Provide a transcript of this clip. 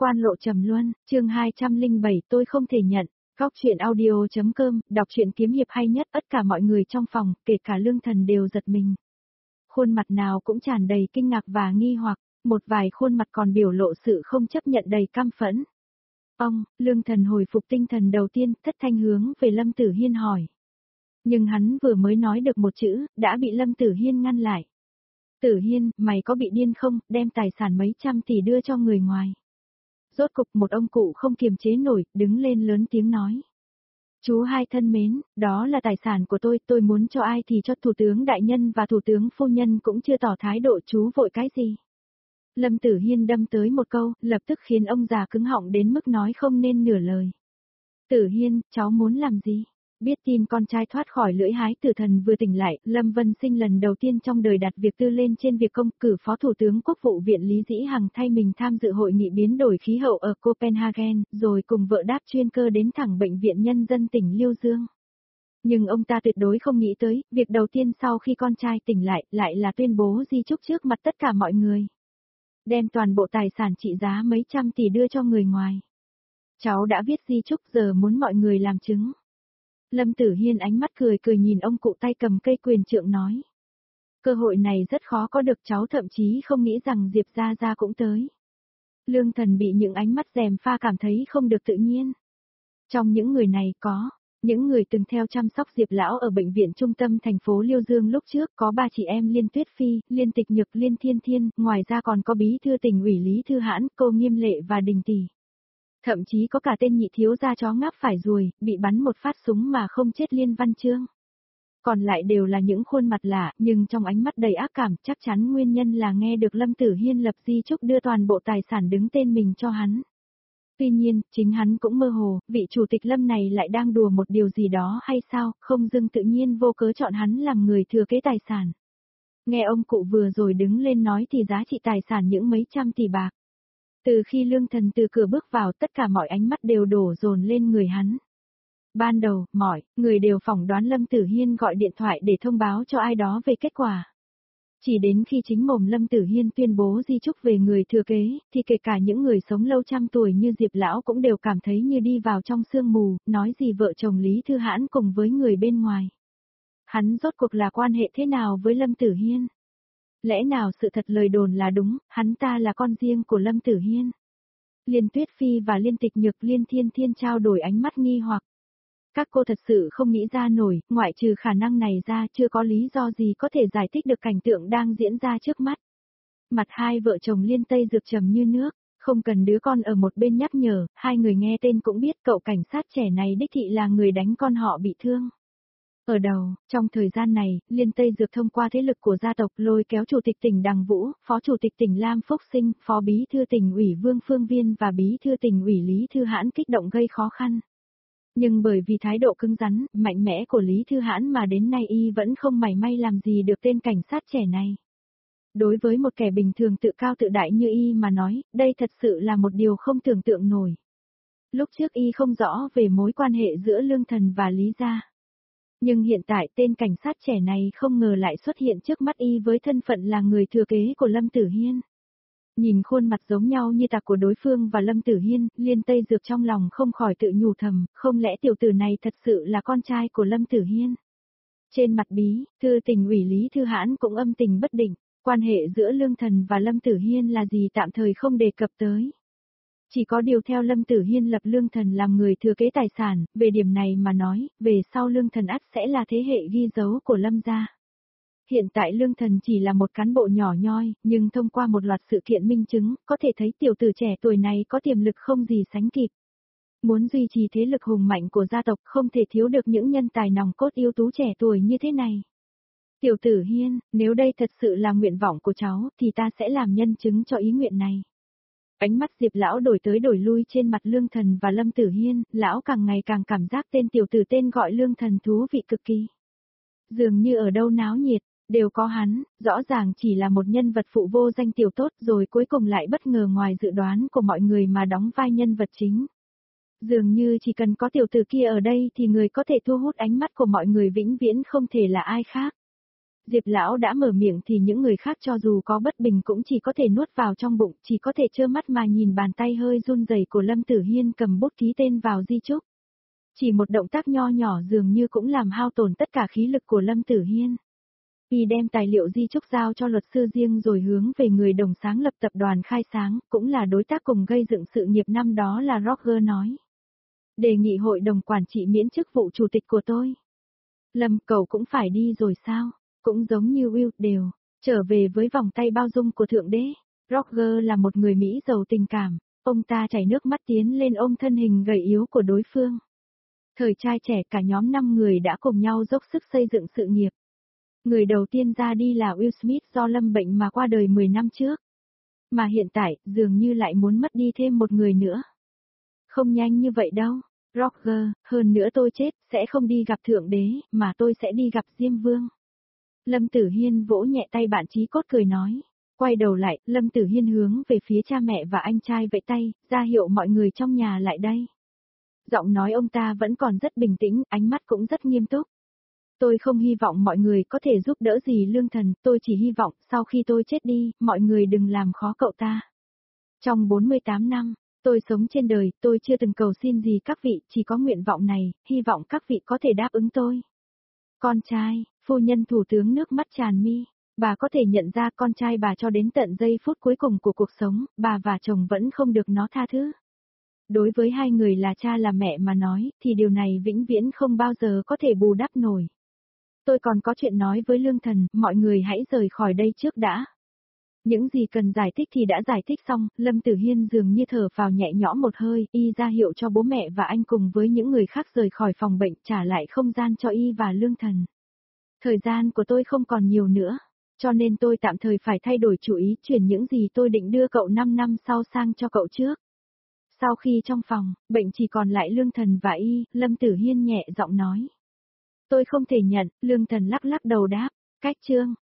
Quan lộ trầm luân, chương 207 tôi không thể nhận. Góc truyện audio.com, đọc truyện kiếm hiệp hay nhất, tất cả mọi người trong phòng, kể cả Lương Thần đều giật mình. Khuôn mặt nào cũng tràn đầy kinh ngạc và nghi hoặc, một vài khuôn mặt còn biểu lộ sự không chấp nhận đầy căm phẫn. Lương Thần hồi phục tinh thần đầu tiên, thất thanh hướng về Lâm Tử Hiên hỏi. Nhưng hắn vừa mới nói được một chữ, đã bị Lâm Tử Hiên ngăn lại. Tử Hiên, mày có bị điên không, đem tài sản mấy trăm tỷ đưa cho người ngoài. Rốt cục một ông cụ không kiềm chế nổi, đứng lên lớn tiếng nói. Chú hai thân mến, đó là tài sản của tôi muốn cho ai thì cho. Thủ tướng đại nhân và thủ tướng phu nhân cũng chưa tỏ thái độ, chú vội cái gì. Lâm Tử Hiên đâm tới một câu, lập tức khiến ông già cứng họng đến mức nói không nên nửa lời. Tử Hiên, cháu muốn làm gì? Biết tin con trai thoát khỏi lưỡi hái tử thần vừa tỉnh lại, Lâm Vân Sinh lần đầu tiên trong đời đặt việc tư lên trên việc công, cử Phó Thủ tướng Quốc vụ viện Lý Dĩ Hằng thay mình tham dự hội nghị biến đổi khí hậu ở Copenhagen, rồi cùng vợ đáp chuyên cơ đến thẳng Bệnh viện Nhân dân tỉnh Liêu Dương. Nhưng ông ta tuyệt đối không nghĩ tới, việc đầu tiên sau khi con trai tỉnh lại là tuyên bố di chúc trước mặt tất cả mọi người. Đem toàn bộ tài sản trị giá mấy trăm tỷ đưa cho người ngoài. Cháu đã viết di chúc, giờ muốn mọi người làm chứng. Lâm Tử Hiên ánh mắt cười nhìn ông cụ tay cầm cây quyền trượng nói. Cơ hội này rất khó có được, cháu thậm chí không nghĩ rằng Diệp Gia Gia cũng tới. Lương Thần bị những ánh mắt gièm pha cảm thấy không được tự nhiên. Trong những người này có, những người từng theo chăm sóc Diệp Lão ở bệnh viện trung tâm thành phố Liêu Dương lúc trước, có ba chị em Liên Tuyết Phi, Liên Tịch Nhược, Liên Thiên Thiên, ngoài ra còn có bí thư tỉnh ủy Lý Thư Hãn, cô Nghiêm Lệ và Đình Tỷ. Thậm chí có cả tên nhị thiếu gia chó ngáp phải ruồi, bị bắn một phát súng mà không chết Liên Văn Chương. Còn lại đều là những khuôn mặt lạ, nhưng trong ánh mắt đầy ác cảm, chắc chắn nguyên nhân là nghe được Lâm Tử Hiên lập di chúc đưa toàn bộ tài sản đứng tên mình cho hắn. Tuy nhiên, chính hắn cũng mơ hồ, vị chủ tịch Lâm này lại đang đùa một điều gì đó hay sao, không dưng tự nhiên vô cớ chọn hắn làm người thừa kế tài sản. Nghe ông cụ vừa rồi đứng lên nói thì giá trị tài sản những mấy trăm tỷ bạc. Từ khi Lương Thần từ cửa bước vào, tất cả mọi ánh mắt đều đổ dồn lên người hắn. Ban đầu, mọi người đều phỏng đoán Lâm Tử Hiên gọi điện thoại để thông báo cho ai đó về kết quả. Chỉ đến khi chính mồm Lâm Tử Hiên tuyên bố di chúc về người thừa kế, thì kể cả những người sống lâu trăm tuổi như Diệp Lão cũng đều cảm thấy như đi vào trong sương mù, nói gì vợ chồng Lý Thư Hãn cùng với người bên ngoài. Hắn rốt cuộc là quan hệ thế nào với Lâm Tử Hiên? Lẽ nào sự thật lời đồn là đúng, hắn ta là con riêng của Lâm Tử Hiên? Liên Tuyết Phi và Liên Tịch Nhược, Liên Thiên Thiên trao đổi ánh mắt nghi hoặc. Các cô thật sự không nghĩ ra nổi, ngoại trừ khả năng này ra chưa có lý do gì có thể giải thích được cảnh tượng đang diễn ra trước mắt. Mặt hai vợ chồng Liên Tây Dược trầm như nước, không cần đứa con ở một bên nhắc nhở, hai người nghe tên cũng biết cậu cảnh sát trẻ này đích thị là người đánh con họ bị thương. Ở đầu, trong thời gian này, Liên Tây Dược thông qua thế lực của gia tộc lôi kéo Chủ tịch tỉnh Đằng Vũ, Phó Chủ tịch tỉnh Lam Phúc Sinh, Phó Bí thư tỉnh ủy Vương Phương Viên và Bí thư tỉnh ủy Lý Thư Hãn kích động gây khó khăn. Nhưng bởi vì thái độ cứng rắn, mạnh mẽ của Lý Thư Hãn mà đến nay y vẫn không mảy may làm gì được tên cảnh sát trẻ này. Đối với một kẻ bình thường tự cao tự đại như y mà nói, đây thật sự là một điều không tưởng tượng nổi. Lúc trước y không rõ về mối quan hệ giữa Lương Thần và Lý gia. Nhưng hiện tại tên cảnh sát trẻ này không ngờ lại xuất hiện trước mắt y với thân phận là người thừa kế của Lâm Tử Hiên. Nhìn khuôn mặt giống nhau như tạc của đối phương và Lâm Tử Hiên, Liên Tây Dược trong lòng không khỏi tự nhủ thầm, không lẽ tiểu tử này thật sự là con trai của Lâm Tử Hiên. Trên mặt bí, thư tỉnh ủy Lý Thư Hãn cũng âm tình bất định, quan hệ giữa Lương Thần và Lâm Tử Hiên là gì tạm thời không đề cập tới. Chỉ có điều theo Lâm Tử Hiên lập Lương Thần làm người thừa kế tài sản, về điểm này mà nói, về sau Lương Thần ắt sẽ là thế hệ ghi dấu của Lâm gia. Hiện tại Lương Thần chỉ là một cán bộ nhỏ nhoi, nhưng thông qua một loạt sự kiện minh chứng, có thể thấy tiểu tử trẻ tuổi này có tiềm lực không gì sánh kịp. Muốn duy trì thế lực hùng mạnh của gia tộc không thể thiếu được những nhân tài nòng cốt ưu tú trẻ tuổi như thế này. Tiểu tử Hiên, nếu đây thật sự là nguyện vọng của cháu, thì ta sẽ làm nhân chứng cho ý nguyện này. Ánh mắt Diệp Lão đổi tới đổi lui trên mặt Lương Thần và Lâm Tử Hiên, lão càng ngày càng cảm giác tên tiểu tử tên gọi Lương Thần thú vị cực kỳ. Dường như ở đâu náo nhiệt, đều có hắn, rõ ràng chỉ là một nhân vật phụ vô danh tiểu tốt rồi cuối cùng lại bất ngờ ngoài dự đoán của mọi người mà đóng vai nhân vật chính. Dường như chỉ cần có tiểu tử kia ở đây thì người có thể thu hút ánh mắt của mọi người vĩnh viễn không thể là ai khác. Diệp lão đã mở miệng thì những người khác cho dù có bất bình cũng chỉ có thể nuốt vào trong bụng, chỉ có thể trơ mắt mà nhìn bàn tay hơi run rẩy của Lâm Tử Hiên cầm bút ký tên vào di chúc. Chỉ một động tác nho nhỏ dường như cũng làm hao tổn tất cả khí lực của Lâm Tử Hiên. Y đem tài liệu di chúc giao cho luật sư riêng rồi hướng về người đồng sáng lập tập đoàn Khai Sáng, cũng là đối tác cùng gây dựng sự nghiệp năm đó là Roger nói. Đề nghị hội đồng quản trị miễn chức vụ chủ tịch của tôi. Lâm, cậu cũng phải đi rồi sao? Cũng giống như Will, đều trở về với vòng tay bao dung của Thượng Đế. Roger là một người Mỹ giàu tình cảm, ông ta chảy nước mắt tiến lên ôm thân hình gầy yếu của đối phương. Thời trai trẻ cả nhóm 5 người đã cùng nhau dốc sức xây dựng sự nghiệp. Người đầu tiên ra đi là Will Smith do lâm bệnh mà qua đời 10 năm trước. Mà hiện tại, dường như lại muốn mất đi thêm một người nữa. Không nhanh như vậy đâu, Roger, hơn nữa tôi chết, sẽ không đi gặp Thượng Đế, mà tôi sẽ đi gặp Diêm Vương. Lâm Tử Hiên vỗ nhẹ tay bạn chí cốt cười nói. Quay đầu lại, Lâm Tử Hiên hướng về phía cha mẹ và anh trai vẫy tay, ra hiệu mọi người trong nhà lại đây. Giọng nói ông ta vẫn còn rất bình tĩnh, ánh mắt cũng rất nghiêm túc. Tôi không hy vọng mọi người có thể giúp đỡ gì Lương Thần, tôi chỉ hy vọng sau khi tôi chết đi, mọi người đừng làm khó cậu ta. Trong 48 năm, tôi sống trên đời, tôi chưa từng cầu xin gì các vị, chỉ có nguyện vọng này, hy vọng các vị có thể đáp ứng tôi. Con trai, phu nhân thủ tướng nước mắt tràn mi, bà có thể nhận ra con trai bà cho đến tận giây phút cuối cùng của cuộc sống, bà và chồng vẫn không được nó tha thứ. Đối với hai người là cha là mẹ mà nói, thì điều này vĩnh viễn không bao giờ có thể bù đắp nổi. Tôi còn có chuyện nói với Lương Thần, mọi người hãy rời khỏi đây trước đã. Những gì cần giải thích thì đã giải thích xong, Lâm Tử Hiên dường như thở phào nhẹ nhõm một hơi, y ra hiệu cho bố mẹ và anh cùng với những người khác rời khỏi phòng bệnh, trả lại không gian cho y và Lương Thần. Thời gian của tôi không còn nhiều nữa, cho nên tôi tạm thời phải thay đổi chủ ý, chuyển những gì tôi định đưa cậu 5 năm sau sang cho cậu trước. Sau khi trong phòng, bệnh chỉ còn lại Lương Thần và y, Lâm Tử Hiên nhẹ giọng nói. Tôi không thể nhận, Lương Thần lắc lắc đầu đáp, cách chương.